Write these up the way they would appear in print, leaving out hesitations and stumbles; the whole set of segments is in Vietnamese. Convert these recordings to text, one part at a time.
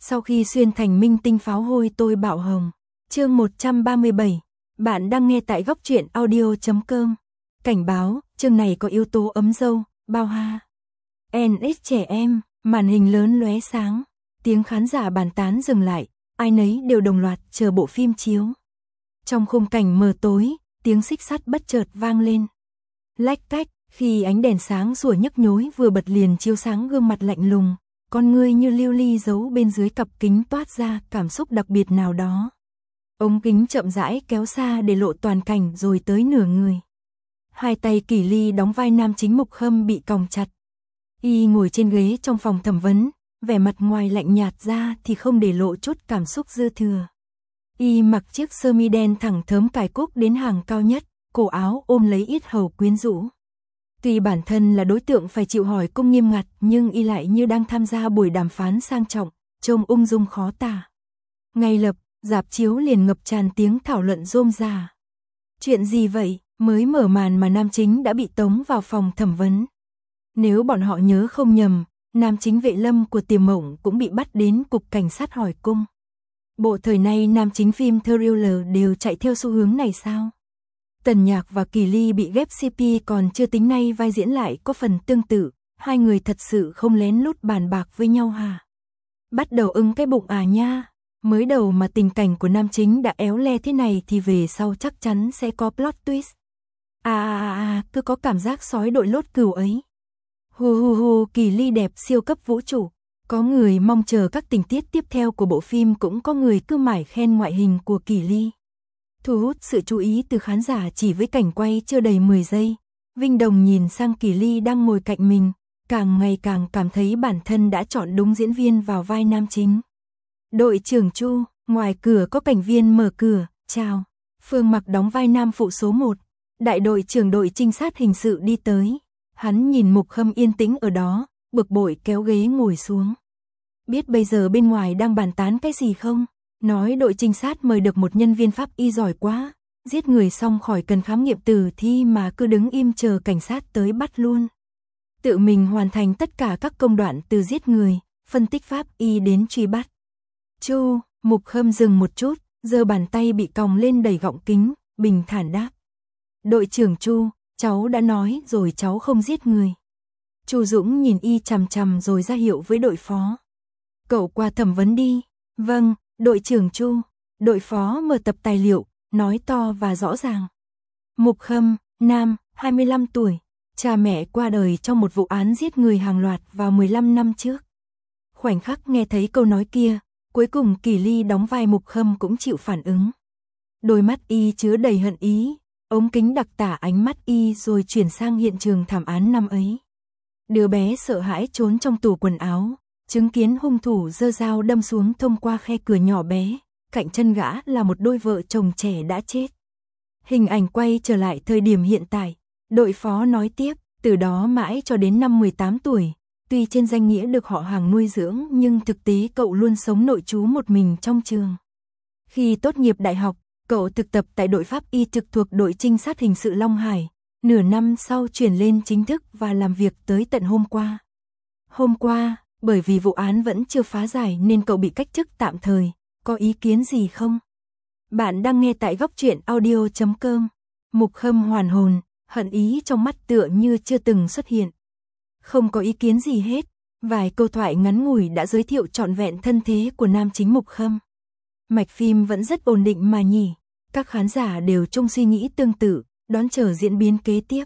Sau khi xuyên thành minh tinh pháo hôi tôi bạo hồng. Chương 137. Bạn đang nghe tại góc truyện audio.com. Cảnh báo, chương này có yếu tố ấm dâu, bao ha. NX trẻ em, màn hình lớn lóe sáng. Tiếng khán giả bàn tán dừng lại, ai nấy đều đồng loạt chờ bộ phim chiếu. Trong khung cảnh mờ tối, tiếng xích sắt bất chợt vang lên. Lách cách, khi ánh đèn sáng sủa nhức nhối vừa bật liền chiếu sáng gương mặt lạnh lùng, con ngươi như lưu ly giấu bên dưới cặp kính toát ra cảm xúc đặc biệt nào đó. Ống kính chậm rãi kéo xa để lộ toàn cảnh rồi tới nửa người. Hai tay Kỷ Ly đóng vai nam chính Mục Khâm bị còng chặt. Y ngồi trên ghế trong phòng thẩm vấn, vẻ mặt ngoài lạnh nhạt ra thì không để lộ chút cảm xúc dư thừa. Y mặc chiếc sơ mi đen thẳng thớm cài cúc đến hàng cao nhất, cổ áo ôm lấy yết hầu quyến rũ. Tuy bản thân là đối tượng phải chịu hỏi cung nghiêm ngặt nhưng y lại như đang tham gia buổi đàm phán sang trọng, trông ung dung khó tả. Ngay lập, rạp chiếu liền ngập tràn tiếng thảo luận rôm rả. Chuyện gì vậy, mới mở màn mà nam chính đã bị tống vào phòng thẩm vấn. Nếu bọn họ nhớ không nhầm, nam chính Vệ Lâm của Tiềm Mộng cũng bị bắt đến cục cảnh sát hỏi cung. Bộ thời nay nam chính phim thriller đều chạy theo xu hướng này sao? Tần Nhạc và Kỷ Ly bị ghép CP còn chưa tính nay vai diễn lại có phần tương tự, hai người thật sự không lén lút bàn bạc với nhau hả? Bắt đầu ưng cái bụng à nha, mới đầu mà tình cảnh của nam chính đã éo le thế này thì về sau chắc chắn sẽ có plot twist. Cứ có cảm giác sói đội lốt cừu ấy. Hu, Kỷ Ly đẹp siêu cấp vũ trụ. Có người mong chờ các tình tiết tiếp theo của bộ phim, cũng có người cứ mải khen ngoại hình của Kỷ Ly. Thu hút sự chú ý từ khán giả chỉ với cảnh quay chưa đầy 10 giây. Vinh Đồng nhìn sang Kỷ Ly đang ngồi cạnh mình, càng ngày càng cảm thấy bản thân đã chọn đúng diễn viên vào vai nam chính. Đội trưởng Chu, ngoài cửa có cảnh viên mở cửa, chào. Phương Mặc đóng vai nam phụ số 1. Đại đội trưởng đội trinh sát hình sự đi tới. Hắn nhìn Mục Khâm yên tĩnh ở đó, bực bội kéo ghế ngồi xuống. Biết bây giờ bên ngoài đang bàn tán cái gì không? Nói đội trinh sát mời được một nhân viên pháp y giỏi quá, giết người xong khỏi cần khám nghiệm tử thi mà cứ đứng im chờ cảnh sát tới bắt luôn. Tự mình hoàn thành tất cả các công đoạn từ giết người, phân tích pháp y đến truy bắt. Chu, Mục Khâm dừng một chút, giơ bàn tay bị còng lên đầy gọng kính, bình thản đáp. Đội trưởng Chu, cháu đã nói rồi cháu không giết người. Chu Dũng nhìn y chằm chằm rồi ra hiệu với đội phó. Cậu qua thẩm vấn đi. Vâng, đội trưởng Chu. Đội phó mở tập tài liệu, nói to và rõ ràng. Mục Khâm, nam, 25 tuổi. Cha mẹ qua đời trong một vụ án giết người hàng loạt vào 15 năm trước. Khoảnh khắc nghe thấy câu nói kia, cuối cùng Kỷ Ly đóng vai Mục Khâm cũng chịu phản ứng. Đôi mắt y chứa đầy hận ý, ống kính đặc tả ánh mắt y rồi chuyển sang hiện trường thảm án năm ấy. Đứa bé sợ hãi trốn trong tủ quần áo, chứng kiến hung thủ giơ dao đâm xuống thông qua khe cửa nhỏ bé, cạnh chân gã là một đôi vợ chồng trẻ đã chết. Hình ảnh quay trở lại thời điểm hiện tại, đội phó nói tiếp, từ đó mãi cho đến năm 18 tuổi, tuy trên danh nghĩa được họ hàng nuôi dưỡng nhưng thực tế cậu luôn sống nội trú một mình trong trường. Khi tốt nghiệp đại học, cậu thực tập tại đội pháp y trực thuộc đội trinh sát hình sự Long Hải, nửa năm sau chuyển lên chính thức và làm việc tới tận hôm qua. Hôm qua, bởi vì vụ án vẫn chưa phá giải nên cậu bị cách chức tạm thời, có ý kiến gì không? Bạn đang nghe tại góc truyện audio.com. Mục Khâm hoàn hồn, hận ý trong mắt tựa như chưa từng xuất hiện. Không có ý kiến gì hết, vài câu thoại ngắn ngủi đã giới thiệu trọn vẹn thân thế của nam chính Mục Khâm. Mạch phim vẫn rất ổn định mà nhỉ, các khán giả đều chung suy nghĩ tương tự, đón chờ diễn biến kế tiếp.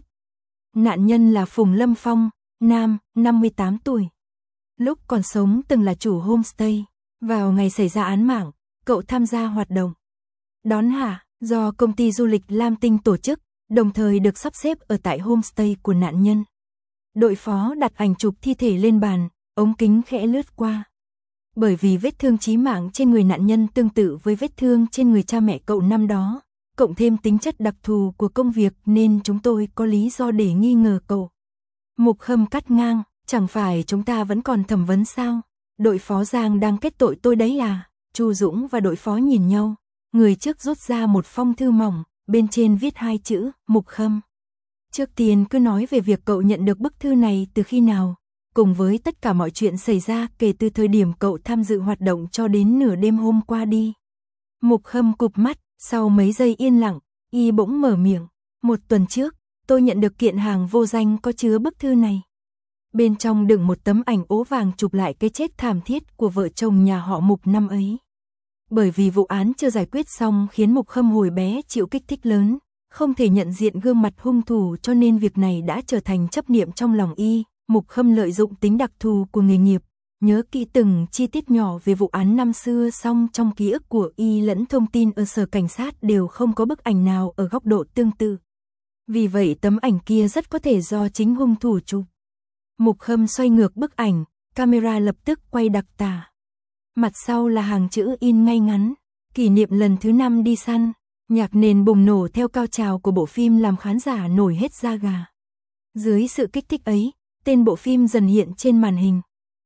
Nạn nhân là Phùng Lâm Phong, nam, 58 tuổi. Lúc còn sống từng là chủ homestay, vào ngày xảy ra án mạng, cậu tham gia hoạt động đón hạ do công ty du lịch Lam Tinh tổ chức, đồng thời được sắp xếp ở tại homestay của nạn nhân. Đội phó đặt ảnh chụp thi thể lên bàn, ống kính khẽ lướt qua. Bởi vì vết thương chí mạng trên người nạn nhân tương tự với vết thương trên người cha mẹ cậu năm đó, cộng thêm tính chất đặc thù của công việc nên chúng tôi có lý do để nghi ngờ cậu. Mục Khâm cắt ngang, chẳng phải chúng ta vẫn còn thẩm vấn sao? Đội phó Giang đang kết tội tôi đấy à? Chu Dũng và đội phó nhìn nhau, người trước rút ra một phong thư mỏng, bên trên viết 2 chữ, Mục Khâm. Trước tiên cứ nói về việc cậu nhận được bức thư này từ khi nào? cùng với tất cả mọi chuyện xảy ra kể từ thời điểm cậu tham dự hoạt động cho đến nửa đêm hôm qua đi. Mục Khâm cụp mắt, sau mấy giây yên lặng, y bỗng mở miệng. 1 tuần trước, tôi nhận được kiện hàng vô danh có chứa bức thư này. Bên trong đựng một tấm ảnh ố vàng chụp lại cái chết thảm thiết của vợ chồng nhà họ Mục năm ấy. Bởi vì vụ án chưa giải quyết xong khiến Mục Khâm hồi bé chịu kích thích lớn, không thể nhận diện gương mặt hung thủ cho nên việc này đã trở thành chấp niệm trong lòng y. Mục Khâm lợi dụng tính đặc thù của nghề nghiệp, nhớ kỹ từng chi tiết nhỏ về vụ án năm xưa, song trong ký ức của y lẫn thông tin ở sở cảnh sát đều không có bức ảnh nào ở góc độ tương tự. Vì vậy tấm ảnh kia rất có thể do chính hung thủ chụp. Mục Khâm xoay ngược bức ảnh, camera lập tức quay đặc tả. Mặt sau là hàng chữ in ngay ngắn, kỷ niệm lần thứ 5 đi săn. Nhạc nền bùng nổ theo cao trào của bộ phim làm khán giả nổi hết da gà. Dưới sự kích thích ấy, tên bộ phim dần hiện trên màn hình.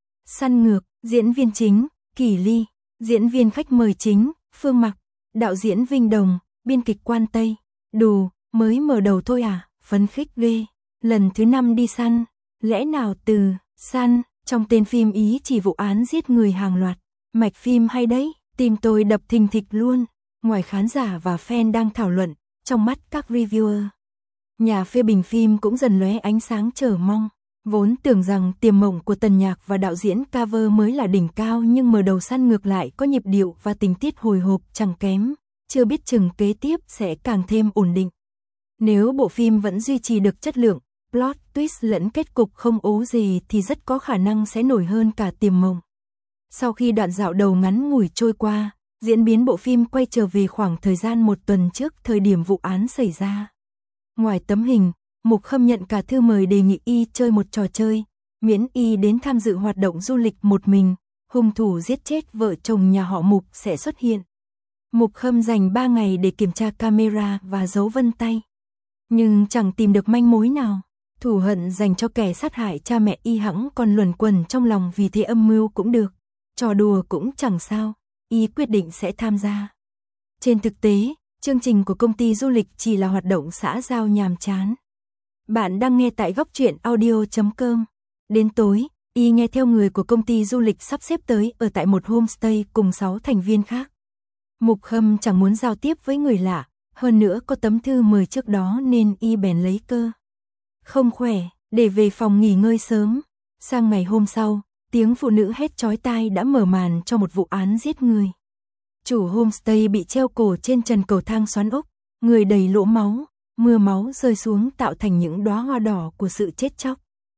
Săn ngược, diễn viên chính, Kỷ Ly, diễn viên khách mời chính, Phương Mặc, đạo diễn Vinh Đồng, biên kịch Quan Tây. Đù, mới mở đầu thôi à, phấn khích ghê. Lần thứ 5 đi săn, lẽ nào từ săn trong tên phim ý chỉ vụ án giết người hàng loạt. Mạch phim hay đấy, tim tôi đập thình thịch luôn. Ngoài khán giả và fan đang thảo luận, trong mắt các reviewer, nhà phê bình phim cũng dần lóe ánh sáng chờ mong. Vốn tưởng rằng Tiềm Mộng của Tần Nhạc và đạo diễn cover mới là đỉnh cao, nhưng mở đầu săn ngược lại có nhịp điệu và tình tiết hồi hộp chẳng kém, chưa biết chừng kế tiếp sẽ càng thêm ổn định. Nếu bộ phim vẫn duy trì được chất lượng, plot twist lẫn kết cục không ố gì thì rất có khả năng sẽ nổi hơn cả Tiềm Mộng. Sau khi đoạn dạo đầu ngắn ngủi trôi qua, diễn biến bộ phim quay trở về khoảng thời gian 1 tuần trước thời điểm vụ án xảy ra. Ngoài tấm hình, Mục Khâm nhận cả thư mời đề nghị y chơi một trò chơi, miễn y đến tham dự hoạt động du lịch một mình, hung thủ giết chết vợ chồng nhà họ Mục sẽ xuất hiện. Mục Khâm dành 3 ngày để kiểm tra camera và dấu vân tay. Nhưng chẳng tìm được manh mối nào. Thù hận dành cho kẻ sát hại cha mẹ y hẵng còn luẩn quẩn trong lòng, vì thế âm mưu cũng được, trò đùa cũng chẳng sao. Y quyết định sẽ tham gia. Trên thực tế, chương trình của công ty du lịch chỉ là hoạt động xã giao nhàm chán. Bạn đang nghe tại góc truyện audio.com. Đến tối, y nghe theo người của công ty du lịch sắp xếp tới ở tại một homestay cùng 6 thành viên khác. Mục Khâm chẳng muốn giao tiếp với người lạ, hơn nữa có tấm thư mời trước đó nên y bèn lấy cơ không khỏe để về phòng nghỉ ngơi sớm. Sang ngày hôm sau, tiếng phụ nữ hét chói tai đã mở màn cho một vụ án giết người. Chủ homestay bị treo cổ trên trần cầu thang xoắn ốc, người đầy lỗ máu, mưa máu rơi xuống tạo thành những đóa hoa đỏ của sự chết chóc.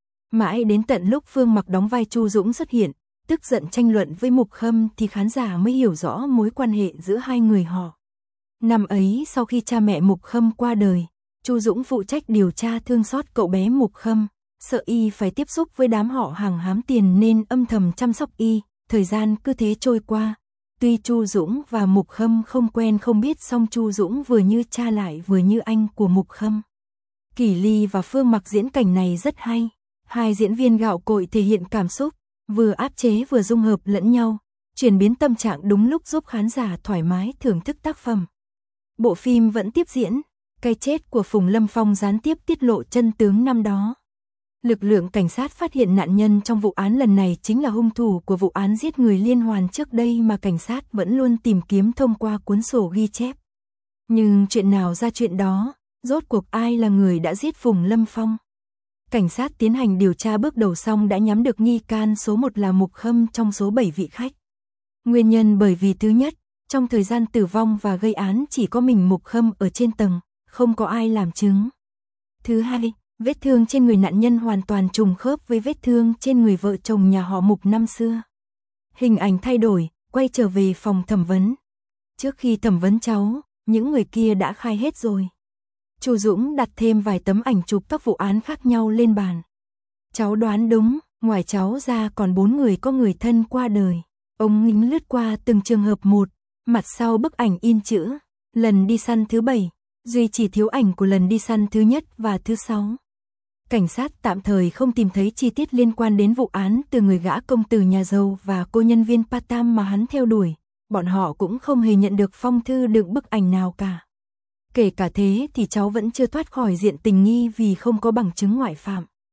Mãi đến tận lúc Phương Mặc đóng vai Chu Dũng xuất hiện, tức giận tranh luận với Mục Khâm thì khán giả mới hiểu rõ mối quan hệ giữa hai người họ. Năm ấy sau khi cha mẹ Mục Khâm qua đời, Chu Dũng phụ trách điều tra thương xót cậu bé Mục Khâm, sợ y phải tiếp xúc với đám họ hàng hám tiền nên âm thầm chăm sóc y. Thời gian cứ thế trôi qua, tuy Chu Dũng và Mục Khâm không quen không biết, song Chu Dũng vừa như cha lại vừa như anh của Mục Khâm. Kỷ Ly và Phương Mặc diễn cảnh này rất hay, hai diễn viên gạo cội thể hiện cảm xúc, vừa áp chế vừa dung hợp lẫn nhau, chuyển biến tâm trạng đúng lúc giúp khán giả thoải mái thưởng thức tác phẩm. Bộ phim vẫn tiếp diễn, cái chết của Phùng Lâm Phong gián tiếp tiết lộ chân tướng năm đó. Lực lượng cảnh sát phát hiện nạn nhân trong vụ án lần này chính là hung thủ của vụ án giết người liên hoàn trước đây mà cảnh sát vẫn luôn tìm kiếm thông qua cuốn sổ ghi chép. Nhưng chuyện nào ra chuyện đó, rốt cuộc ai là người đã giết Phùng Lâm Phong? Cảnh sát tiến hành điều tra bước đầu xong đã nhắm được nghi can số 1 là Mục Khâm trong số 7 vị khách. Nguyên nhân bởi vì thứ nhất, trong thời gian tử vong và gây án chỉ có mình Mục Khâm ở trên tầng, không có ai làm chứng. Thứ hai, vết thương trên người nạn nhân hoàn toàn trùng khớp với vết thương trên người vợ chồng nhà họ Mục năm xưa. Hình ảnh thay đổi, quay trở về phòng thẩm vấn. Trước khi thẩm vấn cháu, những người kia đã khai hết rồi. Chu Dũng đặt thêm vài tấm ảnh chụp các vụ án khác nhau lên bàn. Cháu đoán đúng, ngoài cháu ra còn 4 người có người thân qua đời. Ông ngính lướt qua từng trường hợp một, mặt sau bức ảnh in chữ, lần đi săn thứ 7, duy chỉ thiếu ảnh của lần đi săn thứ nhất và thứ 6. Cảnh sát tạm thời không tìm thấy chi tiết liên quan đến vụ án từ người gã công tử nhà giàu và cô nhân viên part-time mà hắn theo đuổi. Bọn họ cũng không hề nhận được phong thư đựng bức ảnh nào cả. Kể cả thế thì cháu vẫn chưa thoát khỏi diện tình nghi vì không có bằng chứng ngoại phạm.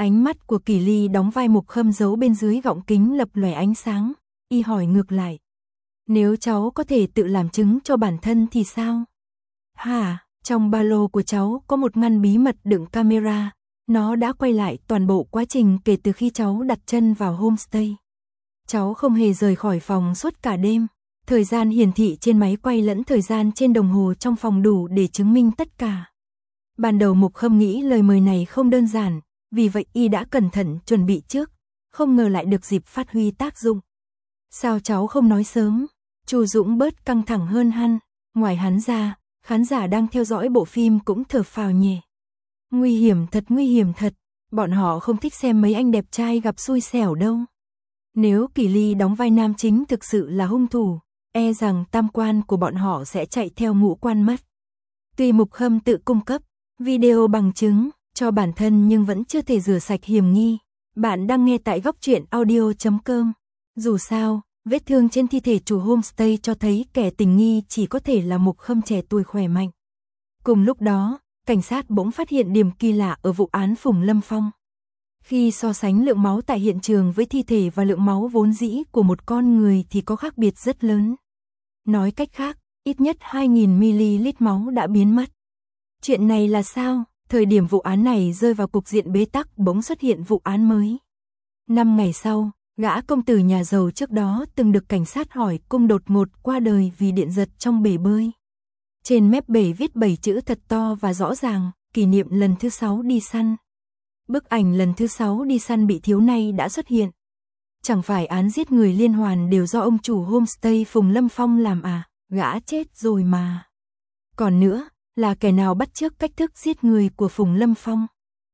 Ánh mắt của Kỷ Ly đóng vai Mục Khâm giấu bên dưới gọng kính lập lòe ánh sáng, y hỏi ngược lại. Nếu cháu có thể tự làm chứng cho bản thân thì sao? Hả, trong ba lô của cháu có một ngăn bí mật đựng camera, nó đã quay lại toàn bộ quá trình kể từ khi cháu đặt chân vào homestay. Cháu không hề rời khỏi phòng suốt cả đêm, thời gian hiển thị trên máy quay lẫn thời gian trên đồng hồ trong phòng đủ để chứng minh tất cả. Ban đầu Mục Khâm nghĩ lời mời này không đơn giản, vì vậy y đã cẩn thận chuẩn bị trước, không ngờ lại được dịp phát huy tác dụng. Sao cháu không nói sớm? Chu Dũng bớt căng thẳng hơn hẳn, ngoài hắn ra, khán giả đang theo dõi bộ phim cũng thở phào nhẹ. Nguy hiểm thật, bọn họ không thích xem mấy anh đẹp trai gặp xui xẻo đâu. Nếu Kỷ Ly đóng vai nam chính thực sự là hung thủ, e rằng tam quan của bọn họ sẽ chạy theo ngũ quan mất. Tuy Mục Khâm tự cung cấp video bằng chứng cho bản thân nhưng vẫn chưa thể rửa sạch hiểm nghi. Bạn đang nghe tại góc truyện audio.com. Dù sao, vết thương trên thi thể chủ homestay cho thấy kẻ tình nghi chỉ có thể là Mục Khâm trẻ tuổi khỏe mạnh. Cùng lúc đó, cảnh sát bỗng phát hiện điểm kỳ lạ ở vụ án Phùng Lâm Phong. Khi so sánh lượng máu tại hiện trường với thi thể và lượng máu vốn dĩ của một con người thì có khác biệt rất lớn. Nói cách khác, ít nhất 2.000ml máu đã biến mất. Chuyện này là sao? Thời điểm vụ án này rơi vào cục diện bế tắc bỗng xuất hiện vụ án mới. 5 ngày sau, gã công tử nhà giàu trước đó từng được cảnh sát hỏi cung đột ngột qua đời vì điện giật trong bể bơi. Trên mép bể viết 7 chữ thật to và rõ ràng, kỷ niệm lần thứ 6 đi săn. Bức ảnh lần thứ 6 đi săn bị thiếu này đã xuất hiện. Chẳng phải án giết người liên hoàn đều do ông chủ homestay Phùng Lâm Phong làm à, gã chết rồi mà. Còn nữa, là kẻ nào bắt chước cách thức giết người của Phùng Lâm Phong.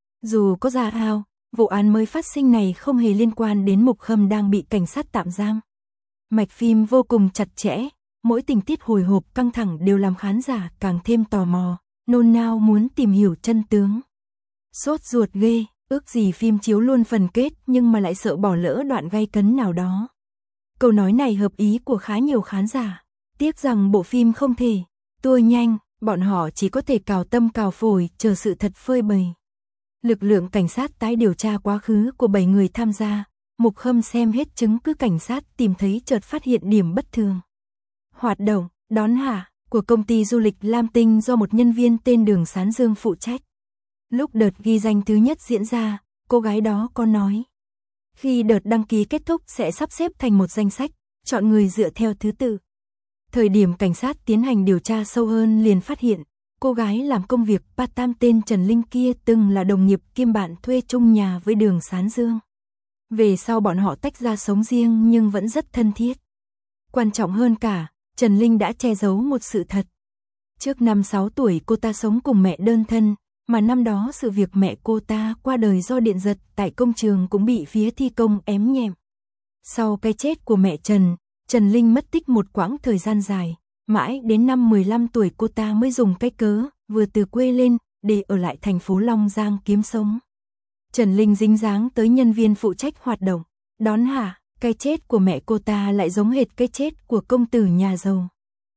Dù có ra sao, vụ án mới phát sinh này không hề liên quan đến Mục Khâm đang bị cảnh sát tạm giam. Mạch phim vô cùng chặt chẽ, mỗi tình tiết hồi hộp căng thẳng đều làm khán giả càng thêm tò mò, nôn nao muốn tìm hiểu chân tướng. Sốt ruột ghê, ước gì phim chiếu luôn phần kết nhưng mà lại sợ bỏ lỡ đoạn gay cấn nào đó. Câu nói này hợp ý của khá nhiều khán giả, tiếc rằng bộ phim không thể tua nhanh, bọn họ chỉ có thể cào tâm cào phổi chờ sự thật phơi bày. Lực lượng cảnh sát tái điều tra quá khứ của 7 người tham gia, Mục Khâm xem hết chứng cứ cảnh sát tìm thấy chợt phát hiện điểm bất thường. Hoạt động đón hạ của công ty du lịch Lam Tinh do một nhân viên tên Đường Sán Dương phụ trách. Lúc đợt ghi danh thứ nhất diễn ra, cô gái đó có nói. Khi đợt đăng ký kết thúc sẽ sắp xếp thành một danh sách, chọn người dựa theo thứ tự. Thời điểm cảnh sát tiến hành điều tra sâu hơn liền phát hiện, cô gái làm công việc part-time tên Trần Linh kia từng là đồng nghiệp kiêm bạn thuê chung nhà với Đường Sán Dương. Về sau bọn họ tách ra sống riêng nhưng vẫn rất thân thiết. Quan trọng hơn cả, Trần Linh đã che giấu một sự thật. Trước năm 6 tuổi cô ta sống cùng mẹ đơn thân, mà năm đó sự việc mẹ cô ta qua đời do điện giật tại công trường cũng bị phía thi công ém nhẹm. Sau cái chết của mẹ Trần Linh mất tích một quãng thời gian dài, mãi đến năm 15 tuổi cô ta mới dùng cái cớ vừa từ quê lên để ở lại thành phố Long Giang kiếm sống. Trần Linh dính dáng tới nhân viên phụ trách hoạt động, đón hạ, cái chết của mẹ cô ta lại giống hệt cái chết của công tử nhà giàu.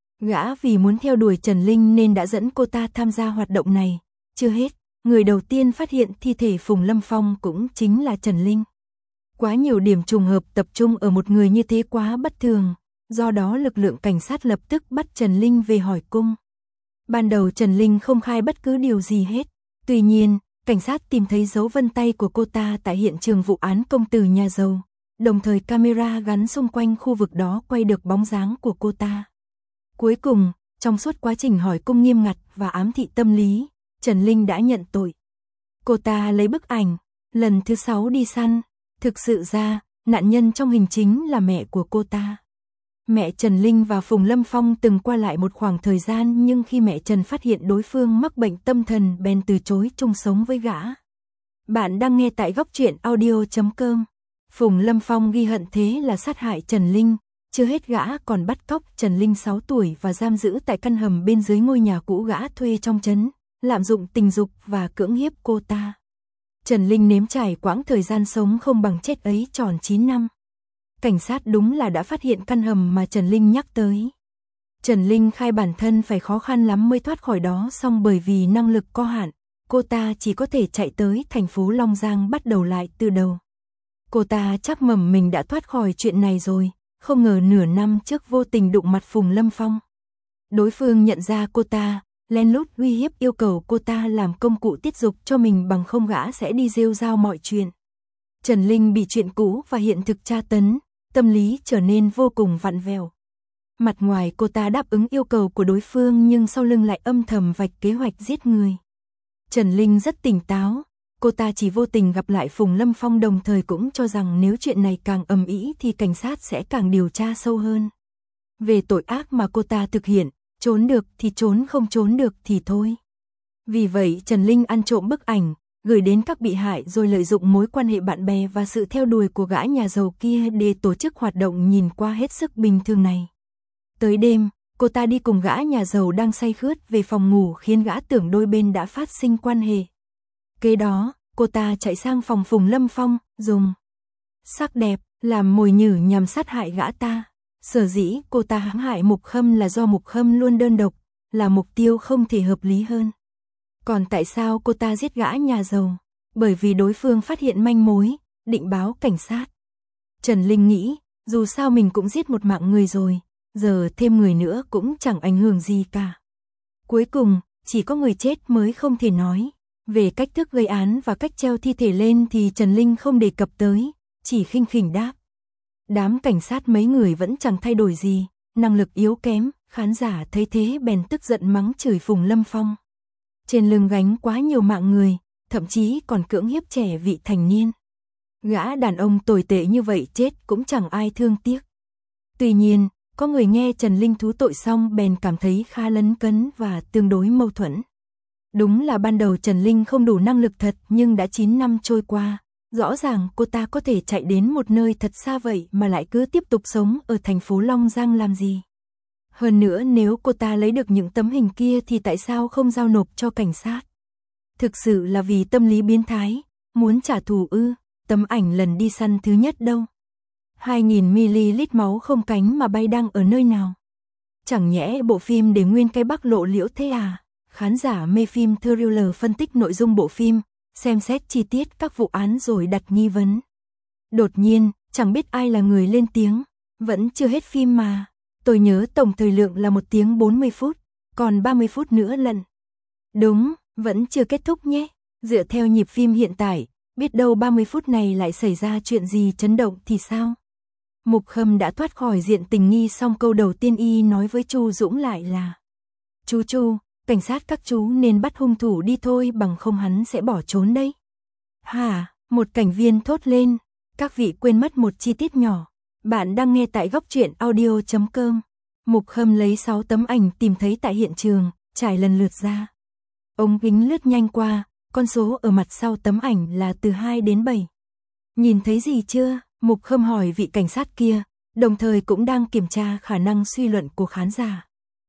Gã vì muốn theo đuổi Trần Linh nên đã dẫn cô ta tham gia hoạt động này. Chưa hết, người đầu tiên phát hiện thi thể Phùng Lâm Phong cũng chính là Trần Linh. Quá nhiều điểm trùng hợp tập trung ở một người như thế quá bất thường, do đó lực lượng cảnh sát lập tức bắt Trần Linh về hỏi cung. Ban đầu Trần Linh không khai bất cứ điều gì hết, tuy nhiên, cảnh sát tìm thấy dấu vân tay của cô ta tại hiện trường vụ án công tử nhà giàu, đồng thời camera gắn xung quanh khu vực đó quay được bóng dáng của cô ta. Cuối cùng, trong suốt quá trình hỏi cung nghiêm ngặt và ám thị tâm lý, Trần Linh đã nhận tội. Cô ta lấy bức ảnh, lần thứ 6 đi săn, thực sự ra, nạn nhân trong hình chính là mẹ của cô ta. Mẹ Trần Linh và Phùng Lâm Phong từng qua lại một khoảng thời gian nhưng khi mẹ Trần phát hiện đối phương mắc bệnh tâm thần bèn từ chối chung sống với gã. Bạn đang nghe tại góc truyện audio.com. Phùng Lâm Phong ghi hận thế là sát hại Trần Linh, chưa hết gã còn bắt cóc Trần Linh 6 tuổi và giam giữ tại căn hầm bên dưới ngôi nhà cũ gã thuê trong trấn, lạm dụng tình dục và cưỡng hiếp cô ta. Trần Linh nếm trải quãng thời gian sống không bằng chết ấy tròn 9 năm. Cảnh sát đúng là đã phát hiện căn hầm mà Trần Linh nhắc tới. Trần Linh khai bản thân phải khó khăn lắm mới thoát khỏi đó, song bởi vì năng lực có hạn, cô ta chỉ có thể chạy tới thành phố Long Giang bắt đầu lại từ đầu. Cô ta chắc mầm mình đã thoát khỏi chuyện này rồi, không ngờ nửa năm trước vô tình đụng mặt Phùng Lâm Phong. Đối phương nhận ra cô ta, lén lút uy hiếp yêu cầu cô ta làm công cụ tiết dục cho mình, bằng không gã sẽ đi rêu rao mọi chuyện. Trần Linh bị chuyện cũ và hiện thực tra tấn, tâm lý trở nên vô cùng vặn vẹo. Mặt ngoài cô ta đáp ứng yêu cầu của đối phương nhưng sau lưng lại âm thầm vạch kế hoạch giết người. Trần Linh rất tỉnh táo, cô ta chỉ vô tình gặp lại Phùng Lâm Phong, đồng thời cũng cho rằng nếu chuyện này càng ầm ĩ thì cảnh sát sẽ càng điều tra sâu hơn. Về tội ác mà cô ta thực hiện, trốn được thì trốn, không trốn được thì thôi. Vì vậy Trần Linh ăn trộm bức ảnh, gửi đến các bị hại rồi lợi dụng mối quan hệ bạn bè và sự theo đuổi của gã nhà giàu kia để tổ chức hoạt động nhìn qua hết sức bình thường này. Tới đêm, cô ta đi cùng gã nhà giàu đang say khướt về phòng ngủ khiến gã tưởng đôi bên đã phát sinh quan hệ. Kế đó, cô ta chạy sang phòng Phùng Lâm Phong, dùng sắc đẹp làm mồi nhử nhằm sát hại gã ta. Sở dĩ cô ta hãm hại Mục Khâm là do Mục Khâm luôn đơn độc, là mục tiêu không thể hợp lý hơn. Còn tại sao cô ta giết gã nhà giàu? Bởi vì đối phương phát hiện manh mối, định báo cảnh sát. Trần Linh nghĩ, dù sao mình cũng giết một mạng người rồi, giờ thêm người nữa cũng chẳng ảnh hưởng gì cả. Cuối cùng, chỉ có người chết mới không thể nói. Về cách thức gây án và cách treo thi thể lên thì Trần Linh không đề cập tới, chỉ khinh khỉnh đáp. Đám cảnh sát mấy người vẫn chẳng thay đổi gì, năng lực yếu kém, khán giả thấy thế bèn tức giận mắng chửi Phùng Lâm Phong. Trên lưng gánh quá nhiều mạng người, thậm chí còn cưỡng hiếp trẻ vị thành niên. Gã đàn ông tồi tệ như vậy chết cũng chẳng ai thương tiếc. Tuy nhiên, có người nghe Trần Linh thú tội xong bèn cảm thấy khá lấn cấn và tương đối mâu thuẫn. Đúng là ban đầu Trần Linh không đủ năng lực thật, nhưng đã 9 năm trôi qua, rõ ràng cô ta có thể chạy đến một nơi thật xa vậy mà lại cứ tiếp tục sống ở thành phố Long Giang làm gì. Hơn nữa nếu cô ta lấy được những tấm hình kia thì tại sao không giao nộp cho cảnh sát? Thực sự là vì tâm lý biến thái, muốn trả thù ư? Tấm ảnh lần đi săn thứ nhất đâu? 2000ml máu không cánh mà bay đang ở nơi nào? Chẳng nhẽ bộ phim để nguyên cái Bắc lộ liễu thế à? Khán giả mê phim thriller phân tích nội dung bộ phim, xem xét chi tiết các vụ án rồi đặt nghi vấn. Đột nhiên, chẳng biết ai là người lên tiếng, vẫn chưa hết phim mà. Tôi nhớ tổng thời lượng là 1 tiếng 40 phút, còn 30 phút nữa lận. Đúng, vẫn chưa kết thúc nhé. Dựa theo nhịp phim hiện tại, biết đâu 30 phút này lại xảy ra chuyện gì chấn động thì sao? Mục Khâm đã thoát khỏi diện tình nghi, xong câu đầu tiên y nói với Chu Dũng lại là: Chu, cảnh sát các chú nên bắt hung thủ đi thôi, bằng không hắn sẽ bỏ trốn đấy. Hả? Một cảnh viên thốt lên. Các vị quên mất một chi tiết nhỏ. Bạn đang nghe tại góc truyện audio.com. Mục Khâm lấy 6 tấm ảnh tìm thấy tại hiện trường, trải lần lượt ra. Ống kính lướt nhanh qua, con số ở mặt sau tấm ảnh là từ 2 đến 7. Nhìn thấy gì chưa? Mục Khâm hỏi vị cảnh sát kia, đồng thời cũng đang kiểm tra khả năng suy luận của khán giả.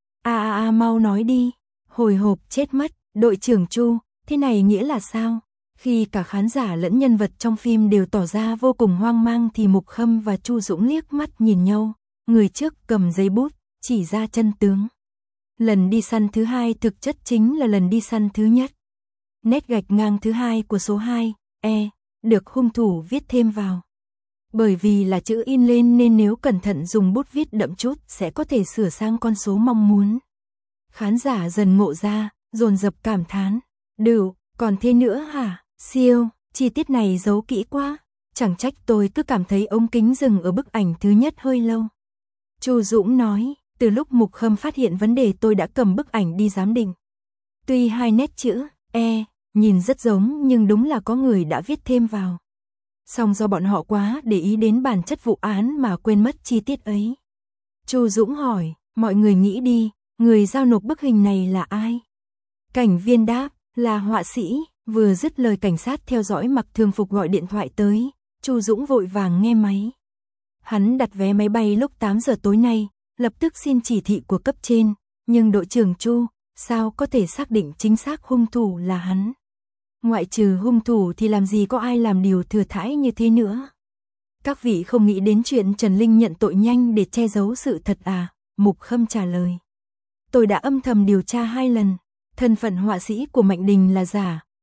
Mau nói đi. Hồi hộp chết mất, đội trưởng Chu, thế này nghĩa là sao? Khi cả khán giả lẫn nhân vật trong phim đều tỏ ra vô cùng hoang mang thì Mục Khâm và Chu Dũng liếc mắt nhìn nhau, người trước cầm giấy bút, chỉ ra chân tướng. Lần đi săn thứ 2 thực chất chính là lần đi săn thứ nhất. Nét gạch ngang thứ 2 của số 2, được hung thủ viết thêm vào. Bởi vì là chữ in lên nên nếu cẩn thận dùng bút viết đậm chút sẽ có thể sửa sang con số mong muốn. Khán giả dần ngộ ra, dồn dập cảm thán. Đựu, còn thế nữa hả? Siêu, chi tiết này giấu kỹ quá. Chẳng trách tôi cứ cảm thấy ống kính dừng ở bức ảnh thứ nhất hơi lâu. Chu Dũng nói, từ lúc Mục Khâm phát hiện vấn đề tôi đã cầm bức ảnh đi giám định. Tuy 2 nét chữ, nhìn rất giống nhưng đúng là có người đã viết thêm vào. Song do bọn họ quá để ý đến bản chất vụ án mà quên mất chi tiết ấy. Chu Dũng hỏi, mọi người nghĩ đi, người giao nộp bức hình này là ai? Cảnh viên đáp, là họa sĩ. Vừa dứt lời cảnh sát theo dõi mặc thường phục gọi điện thoại tới, Chu Dũng vội vàng nghe máy. Hắn đặt vé máy bay lúc 8 giờ tối nay, lập tức xin chỉ thị của cấp trên, nhưng đội trưởng Chu, sao có thể xác định chính xác hung thủ là hắn? Ngoại trừ hung thủ thì làm gì có ai làm điều thừa thãi như thế nữa? Các vị không nghĩ đến chuyện Trần Linh nhận tội nhanh để che giấu sự thật à? Mục Khâm trả lời. Tôi đã âm thầm điều tra 2 lần, thân phận họa sĩ của Mạnh Đình là giả,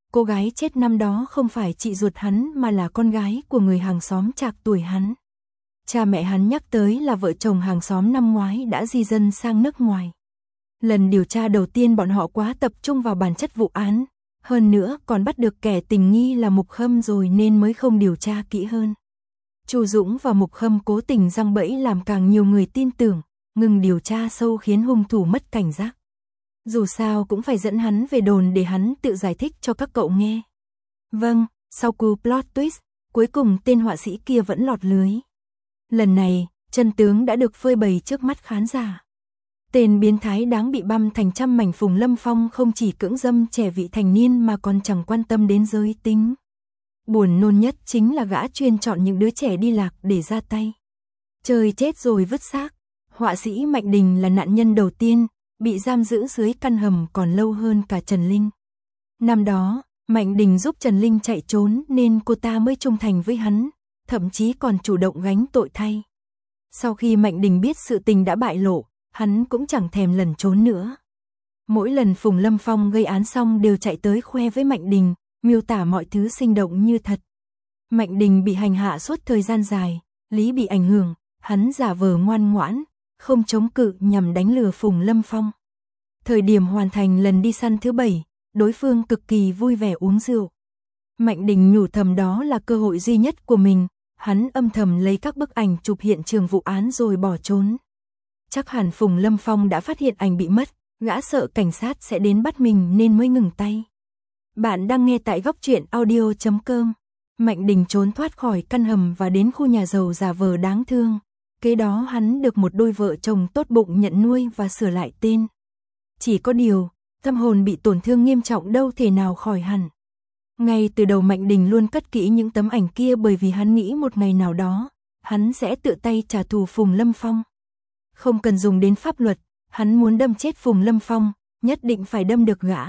cô gái chết năm đó không phải chị ruột hắn mà là con gái của người hàng xóm trạc tuổi hắn. Cha mẹ hắn nhắc tới là vợ chồng hàng xóm năm ngoái đã di dân sang nước ngoài. Lần điều tra đầu tiên bọn họ quá tập trung vào bản chất vụ án, hơn nữa còn bắt được kẻ tình nghi là Mục Khâm rồi nên mới không điều tra kỹ hơn. Chu Dũng và Mục Khâm cố tình giăng bẫy làm càng nhiều người tin tưởng, ngừng điều tra sâu khiến hung thủ mất cảnh giác. Dù sao cũng phải dẫn hắn về đồn để hắn tự giải thích cho các cậu nghe. Vâng, sau cú plot twist, cuối cùng tên họa sĩ kia vẫn lọt lưới. Lần này, chân tướng đã được phơi bày trước mắt khán giả. Tên biến thái đáng bị băm thành trăm mảnh Phùng Lâm Phong không chỉ cưỡng dâm trẻ vị thành niên mà còn chẳng quan tâm đến giới tính. Buồn nôn nhất chính là gã chuyên chọn những đứa trẻ đi lạc để ra tay. Chơi chết rồi vứt xác. Họa sĩ Mạnh Đình là nạn nhân đầu tiên, bị giam giữ dưới căn hầm còn lâu hơn cả Trần Linh. Năm đó, Mạnh Đình giúp Trần Linh chạy trốn nên cô ta mới trung thành với hắn, thậm chí còn chủ động gánh tội thay. Sau khi Mạnh Đình biết sự tình đã bại lộ, hắn cũng chẳng thèm lẩn trốn nữa. Mỗi lần Phùng Lâm Phong gây án xong đều chạy tới khoe với Mạnh Đình, miêu tả mọi thứ sinh động như thật. Mạnh Đình bị hành hạ suốt thời gian dài, lý bị ảnh hưởng, hắn giả vờ ngoan ngoãn, không chống cự nhằm đánh lừa Phùng Lâm Phong. Thời điểm hoàn thành lần đi săn thứ 7, đối phương cực kỳ vui vẻ uống rượu. Mạnh Đình nhủ thầm đó là cơ hội duy nhất của mình, hắn âm thầm lấy các bức ảnh chụp hiện trường vụ án rồi bỏ trốn. Chắc hẳn Phùng Lâm Phong đã phát hiện ảnh bị mất, gã sợ cảnh sát sẽ đến bắt mình nên mới ngừng tay. Bạn đang nghe tại góc truyện audio.com. Mạnh Đình trốn thoát khỏi căn hầm và đến khu nhà giàu giả vờ đáng thương. Kế đó hắn được một đôi vợ chồng tốt bụng nhận nuôi và sửa lại tên. Chỉ có điều, tâm hồn bị tổn thương nghiêm trọng đâu thể nào khỏi hẳn. Ngay từ đầu Mạnh Đình luôn cất kỹ những tấm ảnh kia bởi vì hắn nghĩ một ngày nào đó, hắn sẽ tự tay trả thù Phùng Lâm Phong. Không cần dùng đến pháp luật, hắn muốn đâm chết Phùng Lâm Phong, nhất định phải đâm được gã.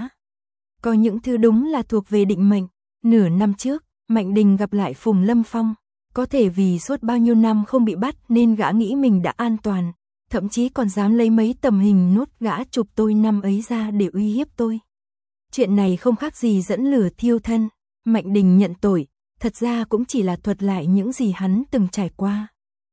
Có những thứ đúng là thuộc về định mệnh. Nửa năm trước, Mạnh Đình gặp lại Phùng Lâm Phong. Có thể vì suốt bao nhiêu năm không bị bắt nên gã nghĩ mình đã an toàn, thậm chí còn dám lấy mấy tấm hình nốt gã chụp tôi năm ấy ra để uy hiếp tôi. Chuyện này không khác gì dẫn lửa thiêu thân. Mạnh Đình nhận tội, thật ra cũng chỉ là thuật lại những gì hắn từng trải qua.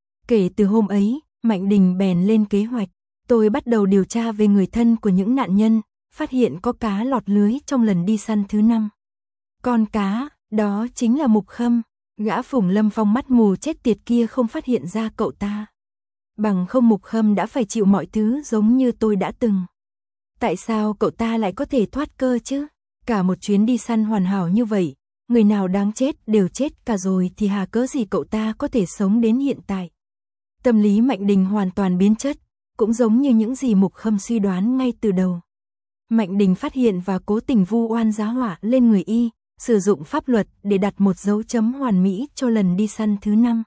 Kể từ hôm ấy, Mạnh Đình bèn lên kế hoạch. Tôi bắt đầu điều tra về người thân của những nạn nhân, phát hiện có cá lọt lưới trong lần đi săn thứ 5. Con cá, đó chính là Mục Khâm. Gã Phùng Lâm Phong mắt mù chết tiệt kia không phát hiện ra cậu ta. Bằng không Mục Khâm đã phải chịu mọi thứ giống như tôi đã từng. Tại sao cậu ta lại có thể thoát cơ chứ? Cả một chuyến đi săn hoàn hảo như vậy, người nào đáng chết đều chết cả rồi thì hà cớ gì cậu ta có thể sống đến hiện tại. Tâm lý Mạnh Đình hoàn toàn biến chất, cũng giống như những gì Mục Khâm suy đoán ngay từ đầu. Mạnh Đình phát hiện và cố tình vu oan giá họa lên người y, sử dụng pháp luật để đặt một dấu chấm hoàn mỹ cho lần đi săn thứ 5.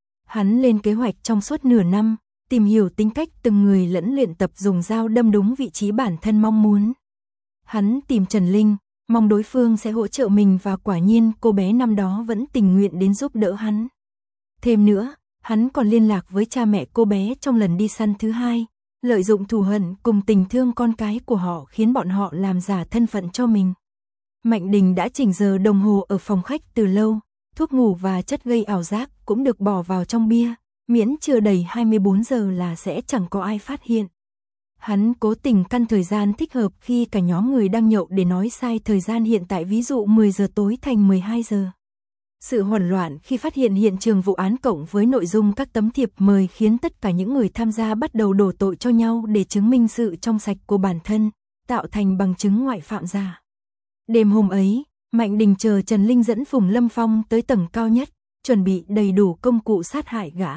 Hắn lên kế hoạch trong suốt nửa năm, tìm hiểu tính cách từng người lẫn luyện tập dùng dao đâm đúng vị trí bản thân mong muốn. Hắn tìm Trần Linh, mong đối phương sẽ hỗ trợ mình và quả nhiên cô bé năm đó vẫn tình nguyện đến giúp đỡ hắn. Thêm nữa, hắn còn liên lạc với cha mẹ cô bé trong lần đi săn thứ 2, lợi dụng thù hận cùng tình thương con cái của họ khiến bọn họ làm giả thân phận cho mình. Mạnh Đình đã chỉnh giờ đồng hồ ở phòng khách từ lâu, thuốc ngủ và chất gây ảo giác cũng được bỏ vào trong bia, miễn chưa đầy 24 giờ là sẽ chẳng có ai phát hiện. Hắn cố tình căn thời gian thích hợp khi cả nhóm người đang nhậu để nói sai thời gian hiện tại, ví dụ 10 giờ tối thành 12 giờ. Sự hoảng loạn khi phát hiện hiện trường vụ án cộng với nội dung các tấm thiệp mời khiến tất cả những người tham gia bắt đầu đổ tội cho nhau để chứng minh sự trong sạch của bản thân, tạo thành bằng chứng ngoại phạm giả. Đêm hôm ấy, Mạnh Đình chờ Trần Linh dẫn Phùng Lâm Phong tới tầng cao nhất, chuẩn bị đầy đủ công cụ sát hại gã.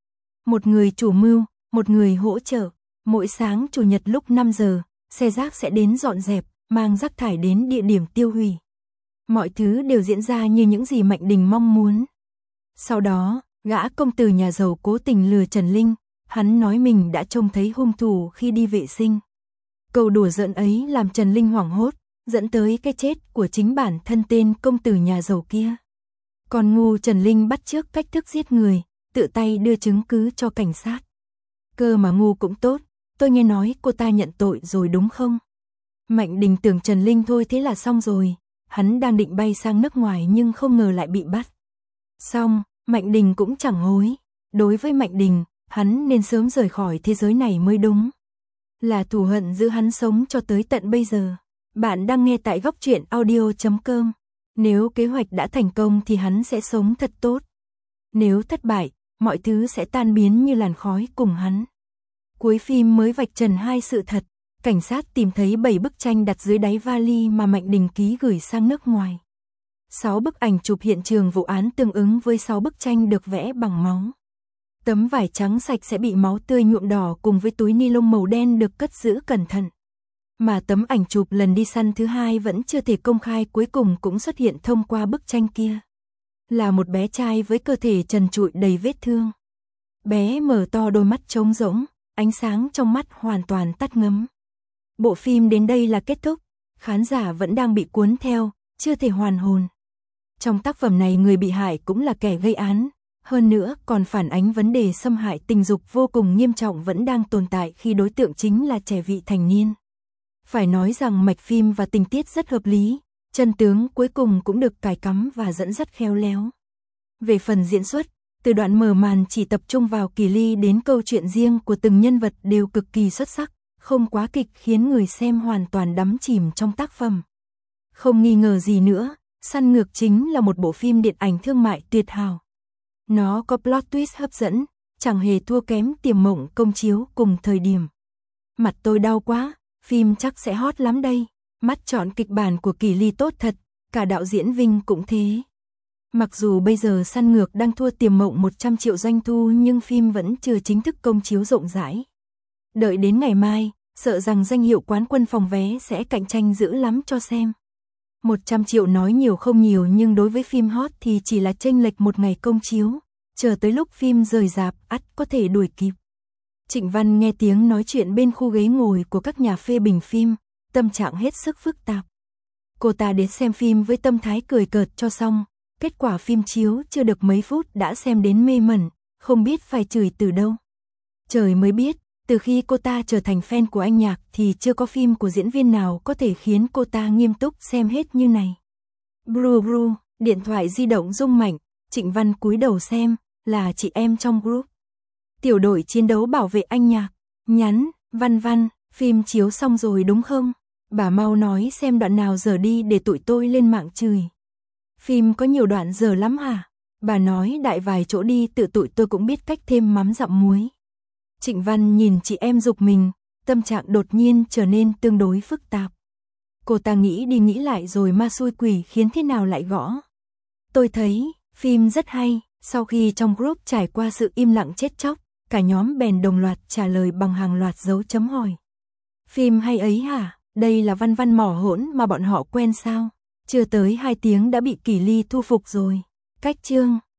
Một người chủ mưu, một người hỗ trợ. Mỗi sáng chủ nhật lúc 5 giờ, xe rác sẽ đến dọn dẹp, mang rác thải đến địa điểm tiêu hủy. Mọi thứ đều diễn ra như những gì Mạnh Đình mong muốn. Sau đó, gã công tử nhà giàu cố tình lừa Trần Linh, hắn nói mình đã trông thấy hung thủ khi đi vệ sinh. Câu đùa giỡn ấy làm Trần Linh hoảng hốt, dẫn tới cái chết của chính bản thân tên công tử nhà giàu kia. Còn ngu Trần Linh bắt chước cách thức giết người, tự tay đưa chứng cứ cho cảnh sát. Cơ mà ngu cũng tốt, tôi nghe nói cô ta nhận tội rồi đúng không? Mạnh Đình tưởng Trần Linh thôi thế là xong rồi, hắn đang định bay sang nước ngoài nhưng không ngờ lại bị bắt. Xong, Mạnh Đình cũng chẳng hối. Đối với Mạnh Đình, hắn nên sớm rời khỏi thế giới này mới đúng. Là thù hận giữ hắn sống cho tới tận bây giờ. Bạn đang nghe tại Góc Truyện Audio.com. Nếu kế hoạch đã thành công thì hắn sẽ sống thật tốt. Nếu thất bại, mọi thứ sẽ tan biến như làn khói cùng hắn. Cuối phim mới vạch trần hai sự thật. Cảnh sát tìm thấy 7 bức tranh đặt dưới đáy vali mà Mạnh Đình ký gửi sang nước ngoài. 6 bức ảnh chụp hiện trường vụ án tương ứng với 6 bức tranh được vẽ bằng máu. Tấm vải trắng sạch sẽ bị máu tươi nhuộm đỏ cùng với túi ni lông màu đen được cất giữ cẩn thận. Mà tấm ảnh chụp lần đi săn thứ hai vẫn chưa thể công khai cuối cùng cũng xuất hiện thông qua bức tranh kia. Là một bé trai với cơ thể trần trụi đầy vết thương. Bé mở to đôi mắt trống rỗng, ánh sáng trong mắt hoàn toàn tắt ngấm. Bộ phim đến đây là kết thúc, khán giả vẫn đang bị cuốn theo, chưa thể hoàn hồn. Trong tác phẩm này người bị hại cũng là kẻ gây án, hơn nữa còn phản ánh vấn đề xâm hại tình dục vô cùng nghiêm trọng vẫn đang tồn tại khi đối tượng chính là trẻ vị thành niên. Phải nói rằng mạch phim và tình tiết rất hợp lý, chân tướng cuối cùng cũng được cài cắm và dẫn dắt khéo léo. Về phần diễn xuất, từ đoạn mở màn chỉ tập trung vào Kỳ Ly đến câu chuyện riêng của từng nhân vật đều cực kỳ xuất sắc, không quá kịch khiến người xem hoàn toàn đắm chìm trong tác phẩm. Không nghi ngờ gì nữa, Săn Ngược chính là một bộ phim điện ảnh thương mại tuyệt hảo. Nó có plot twist hấp dẫn, chẳng hề thua kém Tiềm Mộng công chiếu cùng thời điểm. Mặt tôi đau quá, phim chắc sẽ hot lắm đây. Mắt chọn kịch bản của Kỳ Ly tốt thật, cả đạo diễn Vinh cũng thế. Mặc dù bây giờ Săn Ngược đang thua Tiềm Mộng 100 triệu doanh thu nhưng phim vẫn chưa chính thức công chiếu rộng rãi. Đợi đến ngày mai, sợ rằng danh hiệu quán quân phòng vé sẽ cạnh tranh dữ lắm cho xem. 100 triệu nói nhiều không nhiều nhưng đối với phim hot thì chỉ là chênh lệch một ngày công chiếu, chờ tới lúc phim rời rạp ắt có thể đuổi kịp. Trịnh Văn nghe tiếng nói chuyện bên khu ghế ngồi của các nhà phê bình phim, tâm trạng hết sức phức tạp. Cô ta đến xem phim với tâm thái cười cợt cho xong, kết quả phim chiếu chưa được mấy phút đã xem đến mê mẩn, không biết phải chửi từ đâu. Trời mới biết, từ khi cô ta trở thành fan của anh Nhạc thì chưa có phim của diễn viên nào có thể khiến cô ta nghiêm túc xem hết như này. Bru bru, điện thoại di động rung mạnh, Trịnh Văn cúi đầu xem, là chị em trong group. Tiểu đội chiến đấu bảo vệ anh Nhạc, nhắn, Văn Văn, phim chiếu xong rồi đúng không? Bà mau nói xem đoạn nào dở đi để tụi tôi lên mạng chửi. Phim có nhiều đoạn dở lắm hả? Bà nói đại vài chỗ đi tự tụi tôi cũng biết cách thêm mắm dặm muối. Trịnh Văn nhìn chị em giục mình, tâm trạng đột nhiên trở nên tương đối phức tạp. Cô ta nghĩ đi nghĩ lại rồi ma xui quỷ khiến thế nào lại gõ. Tôi thấy, phim rất hay, sau khi trong group trải qua sự im lặng chết chóc, cả nhóm bèn đồng loạt trả lời bằng hàng loạt dấu chấm hỏi. Phim hay ấy hả? Đây là Văn Văn mỏ hỗn mà bọn họ quen sao? Chưa tới 2 tiếng đã bị Kỳ Ly thu phục rồi. Cách chương